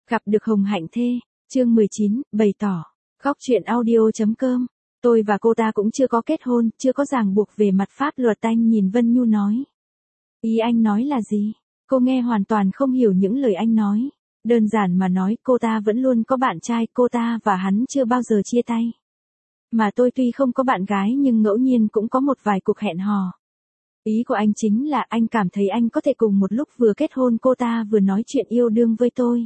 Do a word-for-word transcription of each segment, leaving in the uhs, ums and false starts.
Gặp được Hồng Hạnh Thê, chương mười chín, bày tỏ. Góc truyện audio.com. Tôi và cô ta cũng chưa có kết hôn, chưa có ràng buộc về mặt pháp luật. Anh nhìn Vân Nhu nói. Ý anh nói là gì? Cô nghe hoàn toàn không hiểu những lời anh nói. Đơn giản mà nói, cô ta vẫn luôn có bạn trai, cô ta và hắn chưa bao giờ chia tay. Mà tôi tuy không có bạn gái nhưng ngẫu nhiên cũng có một vài cuộc hẹn hò. Ý của anh chính là anh cảm thấy anh có thể cùng một lúc vừa kết hôn cô ta vừa nói chuyện yêu đương với tôi.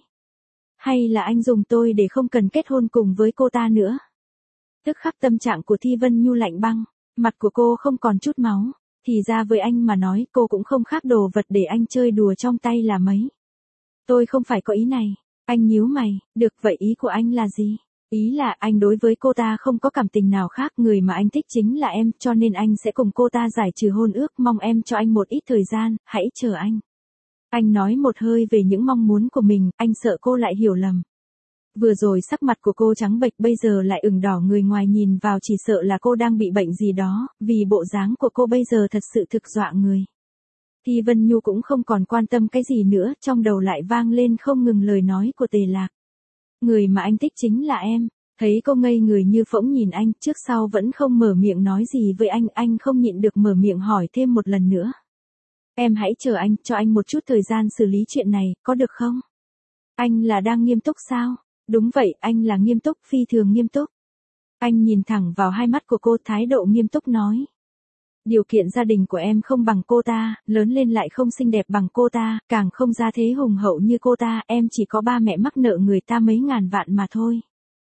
Hay là anh dùng tôi để không cần kết hôn cùng với cô ta nữa? Tức khắc tâm trạng của Thi Vân Nhu lạnh băng, mặt của cô không còn chút máu. Thì ra với anh mà nói cô cũng không khác đồ vật để anh chơi đùa trong tay là mấy. Tôi không phải có ý này. Anh nhíu mày, được vậy ý của anh là gì? Ý là anh đối với cô ta không có cảm tình nào khác, người mà anh thích chính là em, cho nên anh sẽ cùng cô ta giải trừ hôn ước, mong em cho anh một ít thời gian, hãy chờ anh. Anh nói một hơi về những mong muốn của mình, anh sợ cô lại hiểu lầm. Vừa rồi sắc mặt của cô trắng bệch, bây giờ lại ửng đỏ, người ngoài nhìn vào chỉ sợ là cô đang bị bệnh gì đó, vì bộ dáng của cô bây giờ thật sự thực dọa người. Thì Vân Nhu cũng không còn quan tâm cái gì nữa, trong đầu lại vang lên không ngừng lời nói của Tề Lạc. Người mà anh thích chính là em. Thấy cô ngây người như phỗng nhìn anh, trước sau vẫn không mở miệng nói gì với anh, anh không nhịn được mở miệng hỏi thêm một lần nữa. Em hãy chờ anh, cho anh một chút thời gian xử lý chuyện này, có được không? Anh là đang nghiêm túc sao? Đúng vậy, anh là nghiêm túc, phi thường nghiêm túc. Anh nhìn thẳng vào hai mắt của cô, thái độ nghiêm túc nói. Điều kiện gia đình của em không bằng cô ta, lớn lên lại không xinh đẹp bằng cô ta, càng không gia thế hùng hậu như cô ta, em chỉ có ba mẹ mắc nợ người ta mấy ngàn vạn mà thôi.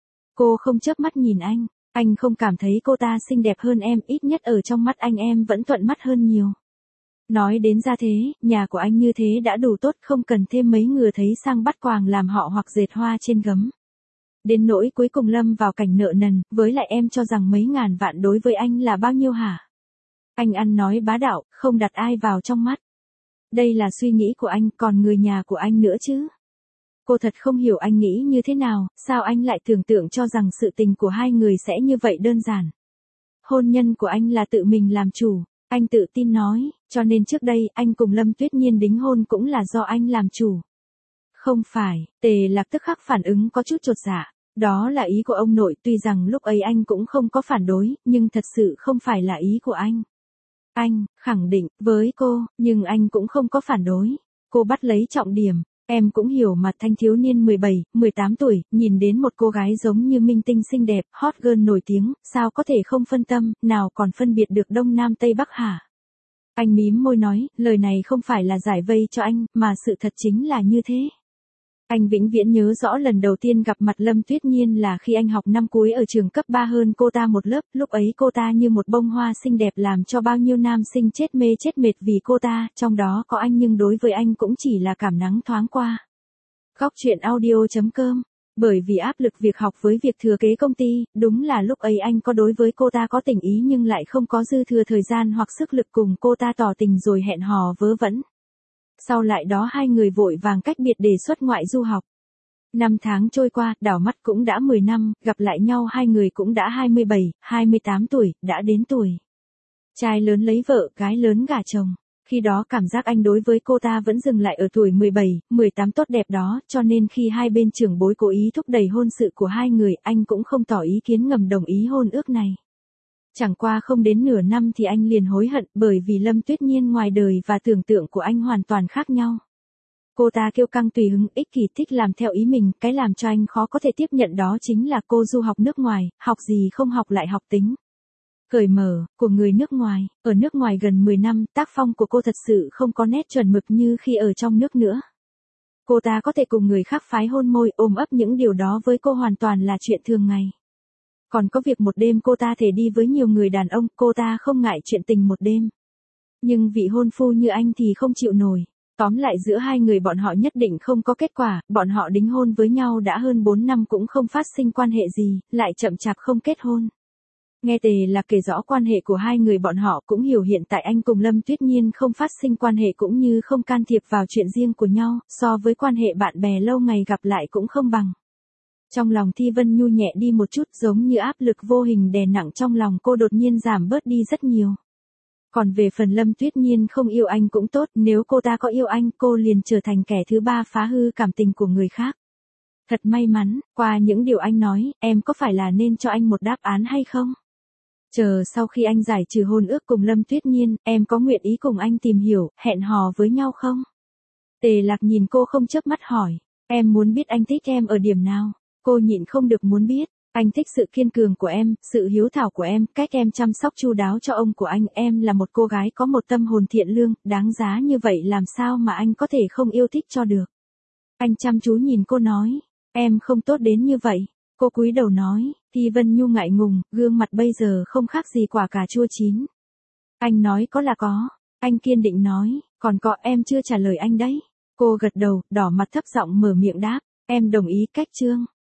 Cô không chớp mắt nhìn anh, anh không cảm thấy cô ta xinh đẹp hơn em, ít nhất ở trong mắt anh em vẫn thuận mắt hơn nhiều. Nói đến gia thế, nhà của anh như thế đã đủ tốt, không cần thêm mấy người thấy sang bắt quàng làm họ hoặc dệt hoa trên gấm. Đến nỗi cuối cùng lâm vào cảnh nợ nần, với lại em cho rằng mấy ngàn vạn đối với anh là bao nhiêu hả? Anh ăn nói bá đạo, không đặt ai vào trong mắt. Đây là suy nghĩ của anh, còn người nhà của anh nữa chứ. Cô thật không hiểu anh nghĩ như thế nào, sao anh lại tưởng tượng cho rằng sự tình của hai người sẽ như vậy đơn giản. Hôn nhân của anh là tự mình làm chủ, anh tự tin nói, cho nên trước đây anh cùng Lâm Tuyết Nhiên đính hôn cũng là do anh làm chủ. Không phải, Tề Lạc tức khắc phản ứng có chút chột dạ, đó là ý của ông nội, tuy rằng lúc ấy anh cũng không có phản đối, nhưng thật sự không phải là ý của anh. Anh, khẳng định, với cô, nhưng anh cũng không có phản đối. Cô bắt lấy trọng điểm, em cũng hiểu mà, thanh thiếu niên mười bảy, mười tám tuổi, nhìn đến một cô gái giống như minh tinh xinh đẹp, hot girl nổi tiếng, sao có thể không phân tâm, nào còn phân biệt được Đông Nam Tây Bắc hả? Anh mím môi nói, lời này không phải là giải vây cho anh, mà sự thật chính là như thế. Anh vĩnh viễn nhớ rõ lần đầu tiên gặp mặt Lâm Tuyết Nhiên là khi anh học năm cuối ở trường cấp ba hơn cô ta một lớp, lúc ấy cô ta như một bông hoa xinh đẹp làm cho bao nhiêu nam sinh chết mê chết mệt vì cô ta, trong đó có anh nhưng đối với anh cũng chỉ là cảm nắng thoáng qua. Góc truyện audio.com. Bởi vì áp lực việc học với việc thừa kế công ty, đúng là lúc ấy anh có đối với cô ta có tình ý nhưng lại không có dư thừa thời gian hoặc sức lực cùng cô ta tỏ tình rồi hẹn hò vớ vẩn. Sau lại đó hai người vội vàng cách biệt để xuất ngoại du học. Năm tháng trôi qua, đảo mắt cũng đã mười năm, gặp lại nhau hai người cũng đã hai mươi bảy, hai mươi tám tuổi, đã đến tuổi. Trai lớn lấy vợ, gái lớn gả chồng. Khi đó cảm giác anh đối với cô ta vẫn dừng lại ở tuổi mười bảy, mười tám tốt đẹp đó, cho nên khi hai bên trưởng bối cố ý thúc đẩy hôn sự của hai người, anh cũng không tỏ ý kiến ngầm đồng ý hôn ước này. Chẳng qua không đến nửa năm thì anh liền hối hận, bởi vì Lâm Tuyết Nhiên ngoài đời và tưởng tượng của anh hoàn toàn khác nhau. Cô ta kiêu căng tùy hứng, ích kỷ, thích làm theo ý mình, cái làm cho anh khó có thể tiếp nhận đó chính là cô du học nước ngoài, học gì không học lại học tính. Cởi mở, của người nước ngoài, ở nước ngoài gần mười năm, tác phong của cô thật sự không có nét chuẩn mực như khi ở trong nước nữa. Cô ta có thể cùng người khác phái hôn môi, ôm ấp, những điều đó với cô hoàn toàn là chuyện thường ngày. Còn có việc một đêm cô ta thể đi với nhiều người đàn ông, cô ta không ngại chuyện tình một đêm. Nhưng vị hôn phu như anh thì không chịu nổi. Tóm lại giữa hai người bọn họ nhất định không có kết quả, bọn họ đính hôn với nhau đã hơn bốn năm cũng không phát sinh quan hệ gì, lại chậm chạp không kết hôn. Nghe Tề Lạc kể rõ quan hệ của hai người bọn họ, cũng hiểu hiện tại anh cùng Lâm Tuyết Nhiên không phát sinh quan hệ cũng như không can thiệp vào chuyện riêng của nhau, so với quan hệ bạn bè lâu ngày gặp lại cũng không bằng. Trong lòng Thi Vân Nhu nhẹ đi một chút, giống như áp lực vô hình đè nặng trong lòng cô đột nhiên giảm bớt đi rất nhiều. Còn về phần Lâm Tuyết Nhiên không yêu anh cũng tốt, nếu cô ta có yêu anh cô liền trở thành kẻ thứ ba phá hư cảm tình của người khác. Thật may mắn, qua những điều anh nói, em có phải là nên cho anh một đáp án hay không? Chờ sau khi anh giải trừ hôn ước cùng Lâm Tuyết Nhiên, em có nguyện ý cùng anh tìm hiểu, hẹn hò với nhau không? Tề Lạc nhìn cô không chớp mắt hỏi. Em muốn biết anh thích em ở điểm nào? Cô nhịn không được muốn biết. Anh thích sự kiên cường của em, sự hiếu thảo của em, cách em chăm sóc chu đáo cho ông của anh. Em là một cô gái có một tâm hồn thiện lương, đáng giá như vậy làm sao mà anh có thể không yêu thích cho được. Anh chăm chú nhìn cô nói. Em không tốt đến như vậy. Cô cúi đầu nói. Thi Vân Nhu ngại ngùng, gương mặt bây giờ không khác gì quả cà chua chín. Anh nói có là có. Anh kiên định nói. Còn có em chưa trả lời anh đấy. Cô gật đầu, đỏ mặt thấp giọng mở miệng đáp. Em đồng ý cách chương.